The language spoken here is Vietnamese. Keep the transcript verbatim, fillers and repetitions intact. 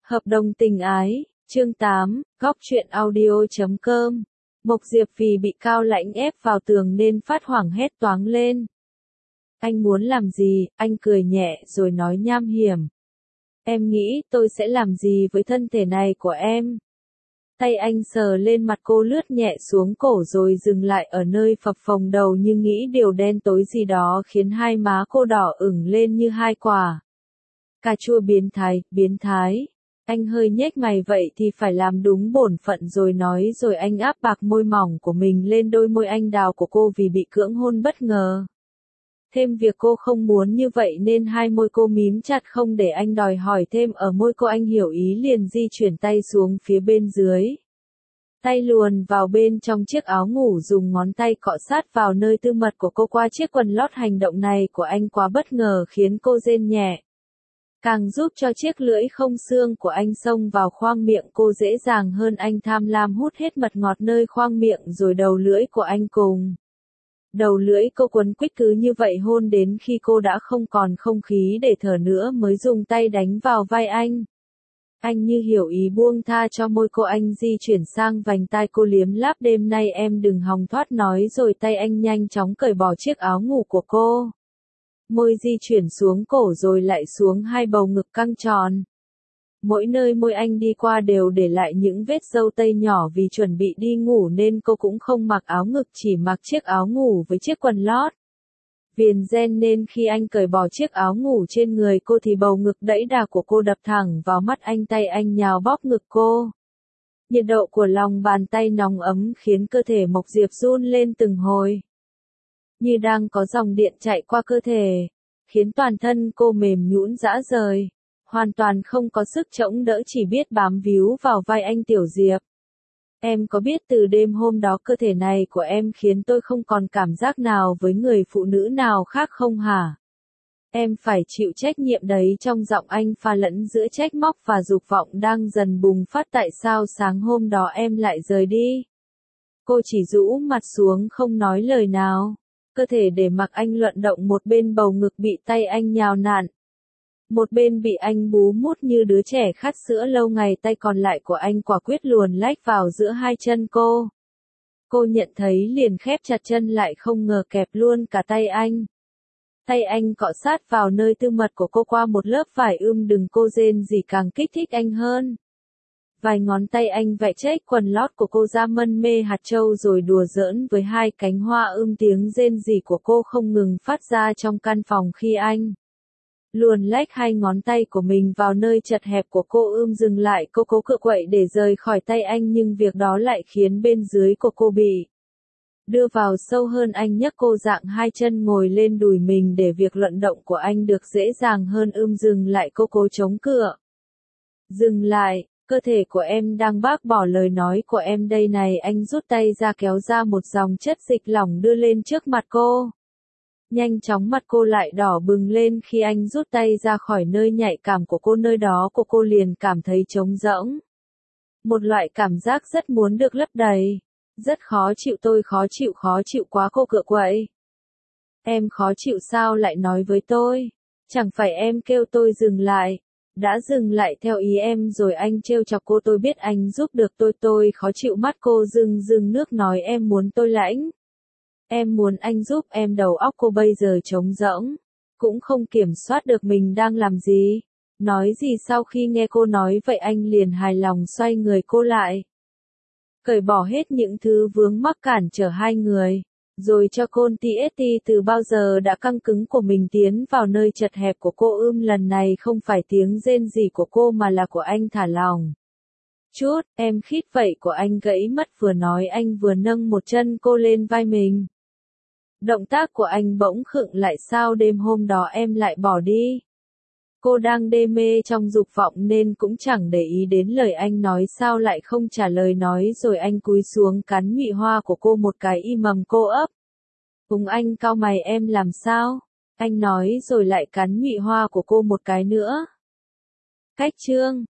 Hợp đồng tình ái, chương tám, góc truyện audio chấm com. Mộc Diệp vì bị Cao Lãnh ép vào tường nên phát hoảng hét toáng lên. Anh muốn làm gì? Anh cười nhẹ rồi nói nham hiểm. Em nghĩ tôi sẽ làm gì với thân thể này của em? Tay anh sờ lên mặt cô, lướt nhẹ xuống cổ rồi dừng lại ở nơi phập phồng đầu, như nghĩ điều đen tối gì đó khiến hai má cô đỏ ửng lên như hai quả cà chua. Biến thái, biến thái. Anh hơi nhếch mày, vậy thì phải làm đúng bổn phận rồi nói, rồi anh áp bạc môi mỏng của mình lên đôi môi anh đào của cô vì bị cưỡng hôn bất ngờ. Thêm việc cô không muốn như vậy nên hai môi cô mím chặt không để anh đòi hỏi thêm ở môi cô. Anh hiểu ý liền di chuyển tay xuống phía bên dưới. Tay luồn vào bên trong chiếc áo ngủ, dùng ngón tay cọ sát vào nơi tư mật của cô qua chiếc quần lót. Hành động này của anh quá bất ngờ khiến cô rên nhẹ, càng giúp cho chiếc lưỡi không xương của anh xông vào khoang miệng cô dễ dàng hơn. Anh tham lam hút hết mật ngọt nơi khoang miệng, rồi đầu lưỡi của anh cùng đầu lưỡi cô quấn quýt, cứ như vậy hôn đến khi cô đã không còn không khí để thở nữa mới dùng tay đánh vào vai anh. Anh như hiểu ý buông tha cho môi cô, anh di chuyển sang vành tai cô liếm láp. Đêm nay em đừng hòng thoát, nói rồi tay anh nhanh chóng cởi bỏ chiếc áo ngủ của cô. Môi di chuyển xuống cổ rồi lại xuống hai bầu ngực căng tròn. Mỗi nơi môi anh đi qua đều để lại những vết râu tây nhỏ. Vì chuẩn bị đi ngủ nên cô cũng không mặc áo ngực, chỉ mặc chiếc áo ngủ với chiếc quần lót viền ren, nên khi anh cởi bỏ chiếc áo ngủ trên người cô thì bầu ngực đẫy đà của cô đập thẳng vào mắt anh. Tay anh nhào bóp ngực cô. Nhiệt độ của lòng bàn tay nóng ấm khiến cơ thể Mộc Diệp run lên từng hồi, như đang có dòng điện chạy qua cơ thể, khiến toàn thân cô mềm nhũn rã rời, hoàn toàn không có sức chống đỡ, chỉ biết bám víu vào vai anh. Tiểu Diệp, em có biết từ đêm hôm đó cơ thể này của em khiến tôi không còn cảm giác nào với người phụ nữ nào khác không hả? Em phải chịu trách nhiệm đấy. Trong giọng anh pha lẫn giữa trách móc và dục vọng đang dần bùng phát. Tại sao sáng hôm đó em lại rời đi? Cô chỉ rũ mặt xuống không nói lời nào. Cơ thể để mặc anh luận động, một bên bầu ngực bị tay anh nhào nặn, một bên bị anh bú mút như đứa trẻ khát sữa lâu ngày. Tay còn lại của anh quả quyết luồn lách vào giữa hai chân cô. Cô nhận thấy liền khép chặt chân lại, không ngờ kẹp luôn cả tay anh. Tay anh cọ sát vào nơi tư mật của cô qua một lớp vải ươm. Đừng, cô rên gì càng kích thích anh hơn. Vài ngón tay anh vẽ chếch quần lót của cô ra, mân mê hạt châu rồi đùa giỡn với hai cánh hoa ươm. Tiếng rên rỉ của cô không ngừng phát ra trong căn phòng khi anh luồn lách hai ngón tay của mình vào nơi chật hẹp của cô. Ươm dừng lại, cô cố cựa quậy để rời khỏi tay anh, nhưng việc đó lại khiến bên dưới của cô bị đưa vào sâu hơn. Anh nhấc cô dạng hai chân ngồi lên đùi mình để việc luận động của anh được dễ dàng hơn. Ươm dừng lại, cô cố chống cựa. Dừng lại, cơ thể của em đang bác bỏ lời nói của em đây này. Anh rút tay ra, kéo ra một dòng chất dịch lỏng đưa lên trước mặt cô. Nhanh chóng mặt cô lại đỏ bừng lên khi anh rút tay ra khỏi nơi nhạy cảm của cô. Nơi đó của cô liền cảm thấy trống rỗng. Một loại cảm giác rất muốn được lấp đầy. Rất khó chịu, tôi khó chịu, khó chịu quá. Cô cựa quậy. Em khó chịu sao lại nói với tôi? Chẳng phải em kêu tôi dừng lại. Đã dừng lại theo ý em rồi. Anh trêu chọc cô. Tôi biết anh giúp được tôi. Tôi khó chịu. Mắt cô rưng rưng nước, nói em muốn tôi lãnh. Em muốn anh giúp em. Đầu óc cô bây giờ trống rỗng, cũng không kiểm soát được mình đang làm gì, nói gì. Sau khi nghe cô nói vậy anh liền hài lòng xoay người cô lại, cởi bỏ hết những thứ vướng mắc cản trở hai người, rồi cho con tê ét tê từ bao giờ đã căng cứng của mình tiến vào nơi chật hẹp của cô. Ưm lần này không phải tiếng rên rỉ của cô mà là của anh. Thả lỏng chút, em khít vậy của anh gãy mất. Vừa nói anh vừa nâng một chân cô lên vai mình. Động tác của anh bỗng khựng lại. Sao đêm hôm đó em lại bỏ đi? Cô đang đê mê trong dục vọng nên cũng chẳng để ý đến lời anh nói. Sao lại không trả lời? Nói rồi anh cúi xuống cắn nhụy hoa của cô một cái im mầm. Cô ấp úng. Anh cau mày. Em làm sao? Anh nói rồi lại cắn nhụy hoa của cô một cái nữa. Cách chương